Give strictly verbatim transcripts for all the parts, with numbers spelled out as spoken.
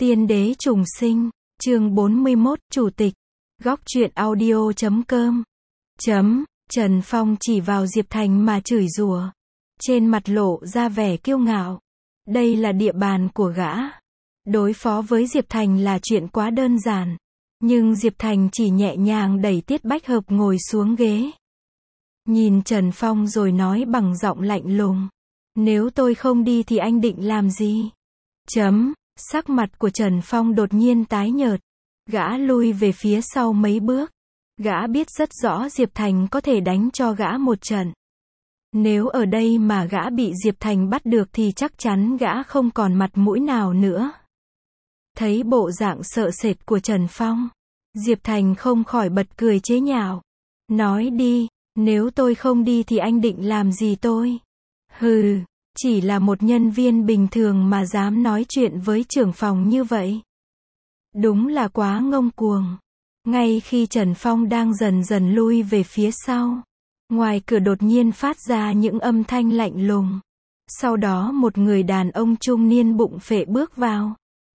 Tiên đế trùng sinh, chương bốn mươi mốt, Chủ tịch, góc truyện audio chấm com. Chấm, Trần Phong chỉ vào Diệp Thành mà chửi rủa. Trên mặt lộ ra vẻ kiêu ngạo. Đây là địa bàn của gã. Đối phó với Diệp Thành là chuyện quá đơn giản. Nhưng Diệp Thành chỉ nhẹ nhàng đẩy Tiết Bách Hợp ngồi xuống ghế. Nhìn Trần Phong rồi nói bằng giọng lạnh lùng. Nếu tôi không đi thì anh định làm gì? Chấm, sắc mặt của Trần Phong đột nhiên tái nhợt. Gã lui về phía sau mấy bước. Gã biết rất rõ Diệp Thành có thể đánh cho gã một trận. Nếu ở đây mà gã bị Diệp Thành bắt được thì chắc chắn gã không còn mặt mũi nào nữa. Thấy bộ dạng sợ sệt của Trần Phong, Diệp Thành không khỏi bật cười chế nhạo. Nói đi, nếu tôi không đi thì anh định làm gì tôi? Hừ, chỉ là một nhân viên bình thường mà dám nói chuyện với trưởng phòng như vậy. Đúng là quá ngông cuồng. Ngay khi Trần Phong đang dần dần lui về phía sau, ngoài cửa đột nhiên phát ra những âm thanh lạnh lùng. Sau đó một người đàn ông trung niên bụng phệ bước vào.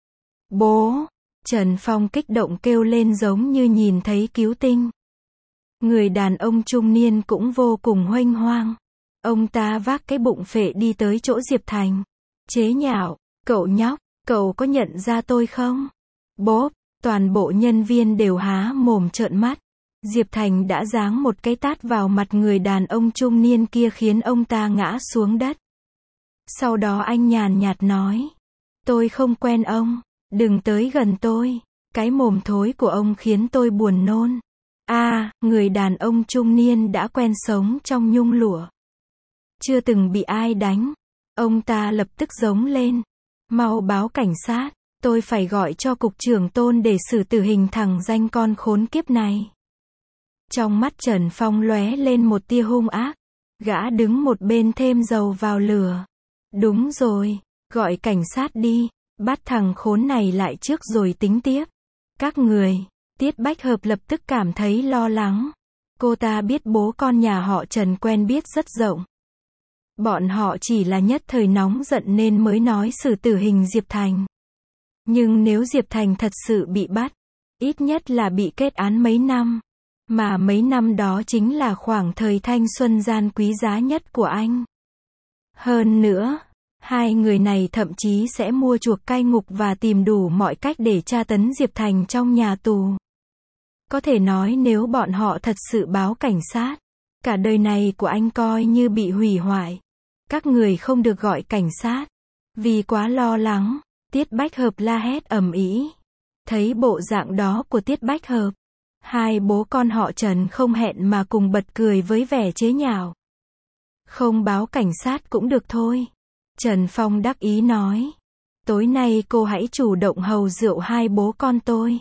Bố! Trần Phong kích động kêu lên giống như nhìn thấy cứu tinh. Người đàn ông trung niên cũng vô cùng huênh hoang. Ông ta vác cái bụng phệ đi tới chỗ Diệp Thành. Chế nhạo, cậu nhóc, cậu có nhận ra tôi không? Bốp, toàn bộ nhân viên đều há mồm trợn mắt. Diệp Thành đã giáng một cái tát vào mặt người đàn ông trung niên kia khiến ông ta ngã xuống đất. Sau đó anh nhàn nhạt nói. Tôi không quen ông, đừng tới gần tôi. Cái mồm thối của ông khiến tôi buồn nôn. A, à, người đàn ông trung niên đã quen sống trong nhung lụa. Chưa từng bị ai đánh. Ông ta lập tức giống lên. Mau báo cảnh sát, tôi phải gọi cho cục trưởng Tôn để xử tử hình thằng danh con khốn kiếp này. Trong mắt Trần Phong lóe lên một tia hung ác. Gã đứng một bên thêm dầu vào lửa. Đúng rồi, gọi cảnh sát đi, bắt thằng khốn này lại trước rồi tính tiếp. Các người, Tiết Bách Hợp lập tức cảm thấy lo lắng. Cô ta biết bố con nhà họ Trần quen biết rất rộng. Bọn họ chỉ là nhất thời nóng giận nên mới nói xử tử hình Diệp Thành. Nhưng nếu Diệp Thành thật sự bị bắt, ít nhất là bị kết án mấy năm. Mà mấy năm đó chính là khoảng thời thanh xuân gian quý giá nhất của anh. Hơn nữa, hai người này thậm chí sẽ mua chuộc cai ngục và tìm đủ mọi cách để tra tấn Diệp Thành trong nhà tù. Có thể nói nếu bọn họ thật sự báo cảnh sát, cả đời này của anh coi như bị hủy hoại. Các người không được gọi cảnh sát. Vì quá lo lắng, Tiết Bách Hợp la hét ầm ĩ. Thấy bộ dạng đó của Tiết Bách Hợp, hai bố con họ Trần không hẹn mà cùng bật cười với vẻ chế nhạo. Không báo cảnh sát cũng được thôi. Trần Phong đắc ý nói. Tối nay cô hãy chủ động hầu rượu hai bố con tôi.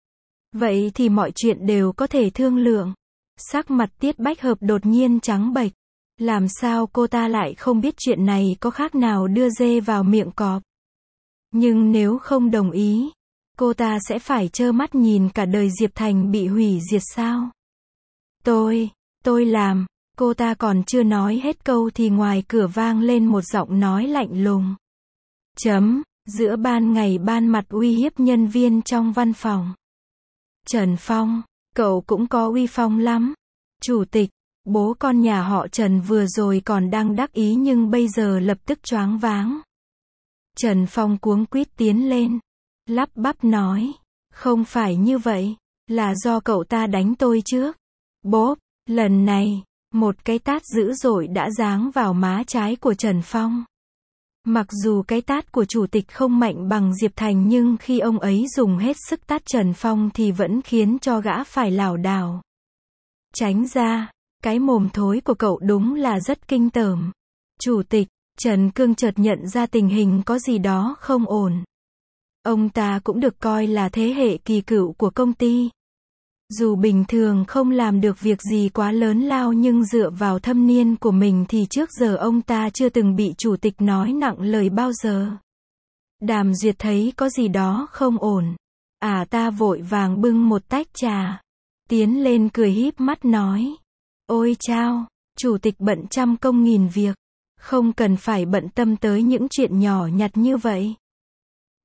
Vậy thì mọi chuyện đều có thể thương lượng. Sắc mặt Tiết Bách Hợp đột nhiên trắng bệch. Làm sao cô ta lại không biết chuyện này có khác nào đưa dê vào miệng cọp. Nhưng nếu không đồng ý, cô ta sẽ phải trơ mắt nhìn cả đời Diệp Thành bị hủy diệt sao? Tôi, tôi làm, cô ta còn chưa nói hết câu thì ngoài cửa vang lên một giọng nói lạnh lùng. Chấm, giữa ban ngày ban mặt uy hiếp nhân viên trong văn phòng. Trần Phong, cậu cũng có uy phong lắm. Chủ tịch, bố con nhà họ Trần vừa rồi còn đang đắc ý nhưng bây giờ lập tức choáng váng. Trần Phong cuống quýt tiến lên. Lắp bắp nói. Không phải như vậy. Là do cậu ta đánh tôi trước. Bốp, lần này, một cái tát dữ dội đã giáng vào má trái của Trần Phong. Mặc dù cái tát của chủ tịch không mạnh bằng Diệp Thành nhưng khi ông ấy dùng hết sức tát Trần Phong thì vẫn khiến cho gã phải lảo đảo. Tránh ra, cái mồm thối của cậu đúng là rất kinh tởm. Chủ tịch, Trần Cương chợt nhận ra tình hình có gì đó không ổn. Ông ta cũng được coi là thế hệ kỳ cựu của công ty. Dù bình thường không làm được việc gì quá lớn lao nhưng dựa vào thâm niên của mình thì trước giờ ông ta chưa từng bị chủ tịch nói nặng lời bao giờ. Đàm Duyệt thấy có gì đó không ổn. À ta vội vàng bưng một tách trà. Tiến lên cười híp mắt nói. Ôi chao, chủ tịch bận trăm công nghìn việc. Không cần phải bận tâm tới những chuyện nhỏ nhặt như vậy.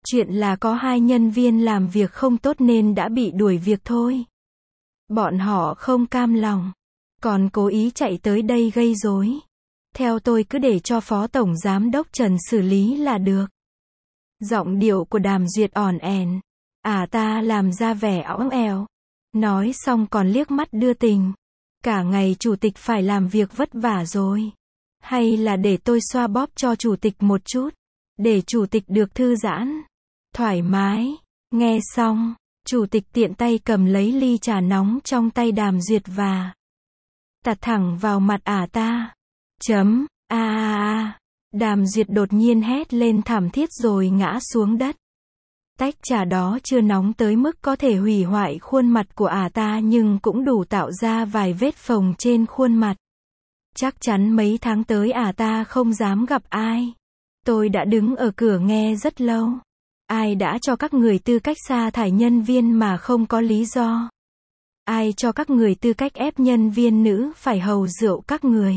Chuyện là có hai nhân viên làm việc không tốt nên đã bị đuổi việc thôi. Bọn họ không cam lòng, còn cố ý chạy tới đây gây rối. Theo tôi cứ để cho Phó Tổng Giám đốc Trần xử lý là được. Giọng điệu của Đàm Duyệt ỏn ẻn. À ta làm ra vẻ óng eo. Nói xong còn liếc mắt đưa tình. Cả ngày chủ tịch phải làm việc vất vả rồi. Hay là để tôi xoa bóp cho chủ tịch một chút. Để chủ tịch được thư giãn. Thoải mái. Nghe xong, chủ tịch tiện tay cầm lấy ly trà nóng trong tay Đàm Duyệt và tạt thẳng vào mặt ả ta. Chấm, a a a. Đàm Duyệt đột nhiên hét lên thảm thiết rồi ngã xuống đất. Tách trà đó chưa nóng tới mức có thể hủy hoại khuôn mặt của ả ta nhưng cũng đủ tạo ra vài vết phồng trên khuôn mặt. Chắc chắn mấy tháng tới ả ta không dám gặp ai. Tôi đã đứng ở cửa nghe rất lâu. Ai đã cho các người tư cách sa thải nhân viên mà không có lý do? Ai cho các người tư cách ép nhân viên nữ phải hầu rượu các người?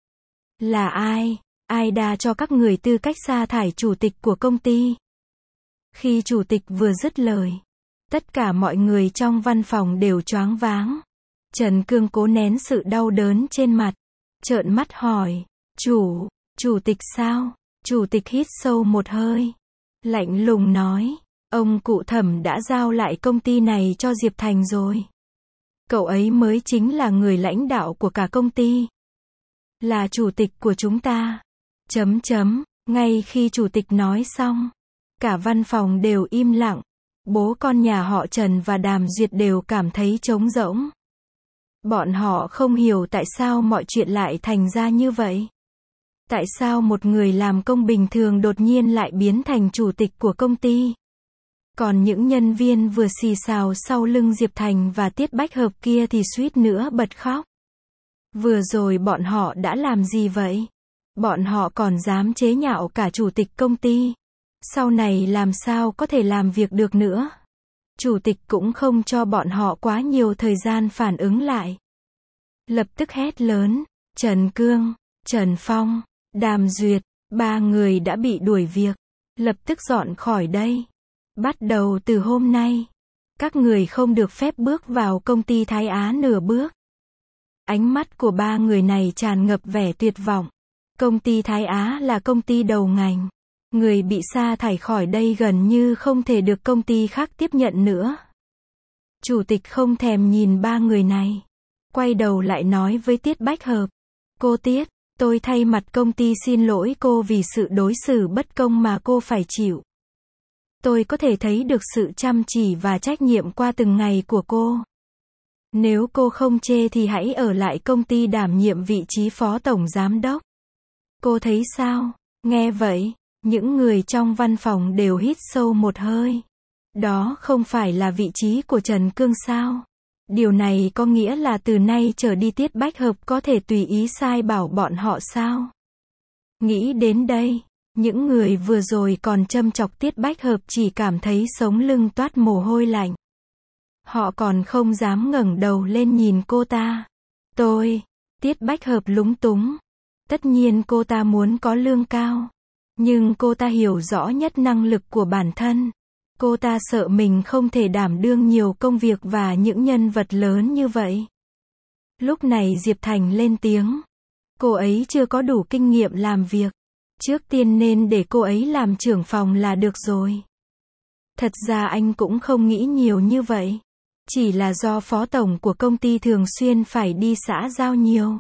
Là ai? Ai đã cho các người tư cách sa thải chủ tịch của công ty? Khi chủ tịch vừa dứt lời, tất cả mọi người trong văn phòng đều choáng váng. Trần Cương cố nén sự đau đớn trên mặt, trợn mắt hỏi, chủ, chủ tịch sao? Chủ tịch hít sâu một hơi, lạnh lùng nói, ông cụ Thẩm đã giao lại công ty này cho Diệp Thành rồi. Cậu ấy mới chính là người lãnh đạo của cả công ty. Là chủ tịch của chúng ta. Chấm chấm, ngay khi chủ tịch nói xong, cả văn phòng đều im lặng. Bố con nhà họ Trần và Đàm Duyệt đều cảm thấy trống rỗng. Bọn họ không hiểu tại sao mọi chuyện lại thành ra như vậy. Tại sao một người làm công bình thường đột nhiên lại biến thành chủ tịch của công ty? Còn những nhân viên vừa xì xào sau lưng Diệp Thành và Tiết Bách Hợp kia thì suýt nữa bật khóc. Vừa rồi bọn họ đã làm gì vậy? Bọn họ còn dám chế nhạo cả chủ tịch công ty. Sau này làm sao có thể làm việc được nữa? Chủ tịch cũng không cho bọn họ quá nhiều thời gian phản ứng lại. Lập tức hét lớn, Trần Cương, Trần Phong, Đàm Duyệt, ba người đã bị đuổi việc. Lập tức dọn khỏi đây. Bắt đầu từ hôm nay, các người không được phép bước vào công ty Thái Á nửa bước. Ánh mắt của ba người này tràn ngập vẻ tuyệt vọng. Công ty Thái Á là công ty đầu ngành. Người bị sa thải khỏi đây gần như không thể được công ty khác tiếp nhận nữa. Chủ tịch không thèm nhìn ba người này. Quay đầu lại nói với Tiết Bách Hợp. Cô Tiết, tôi thay mặt công ty xin lỗi cô vì sự đối xử bất công mà cô phải chịu. Tôi có thể thấy được sự chăm chỉ và trách nhiệm qua từng ngày của cô. Nếu cô không chê thì hãy ở lại công ty đảm nhiệm vị trí phó tổng giám đốc. Cô thấy sao? Nghe vậy, những người trong văn phòng đều hít sâu một hơi. Đó không phải là vị trí của Trần Cương sao? Điều này có nghĩa là từ nay trở đi Tiết Bách Hợp có thể tùy ý sai bảo bọn họ sao? Nghĩ đến đây, những người vừa rồi còn châm chọc Tiết Bách Hợp chỉ cảm thấy sống lưng toát mồ hôi lạnh. Họ còn không dám ngẩng đầu lên nhìn cô ta. Tôi, Tiết Bách Hợp lúng túng. Tất nhiên cô ta muốn có lương cao. Nhưng cô ta hiểu rõ nhất năng lực của bản thân. Cô ta sợ mình không thể đảm đương nhiều công việc và những nhân vật lớn như vậy. Lúc này Diệp Thành lên tiếng. Cô ấy chưa có đủ kinh nghiệm làm việc. Trước tiên nên để cô ấy làm trưởng phòng là được rồi. Thật ra anh cũng không nghĩ nhiều như vậy. Chỉ là do phó tổng của công ty thường xuyên phải đi xã giao nhiều.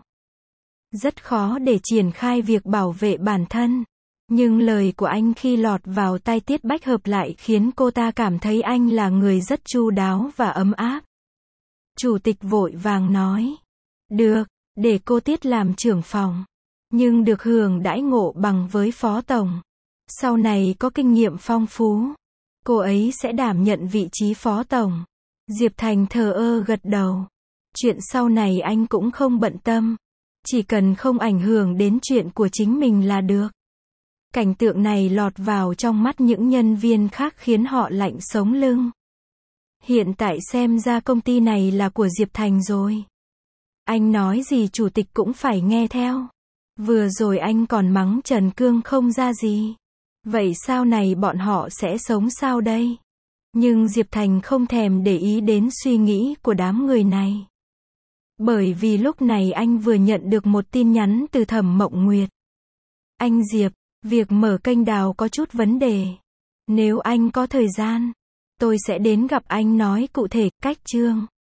Rất khó để triển khai việc bảo vệ bản thân. Nhưng lời của anh khi lọt vào tai Tiết Bách Hợp lại khiến cô ta cảm thấy anh là người rất chu đáo và ấm áp. Chủ tịch vội vàng nói. Được, để cô Tiết làm trưởng phòng. Nhưng được hưởng đãi ngộ bằng với phó tổng. Sau này có kinh nghiệm phong phú. Cô ấy sẽ đảm nhận vị trí phó tổng. Diệp Thành thờ ơ gật đầu. Chuyện sau này anh cũng không bận tâm. Chỉ cần không ảnh hưởng đến chuyện của chính mình là được. Cảnh tượng này lọt vào trong mắt những nhân viên khác khiến họ lạnh sống lưng. Hiện tại xem ra công ty này là của Diệp Thành rồi. Anh nói gì chủ tịch cũng phải nghe theo. Vừa rồi anh còn mắng Trần Cương không ra gì. Vậy sau này bọn họ sẽ sống sao đây? Nhưng Diệp Thành không thèm để ý đến suy nghĩ của đám người này. Bởi vì lúc này anh vừa nhận được một tin nhắn từ Thẩm Mộng Nguyệt. Anh Diệp, việc mở kênh đào có chút vấn đề. Nếu anh có thời gian, tôi sẽ đến gặp anh nói cụ thể cách chương.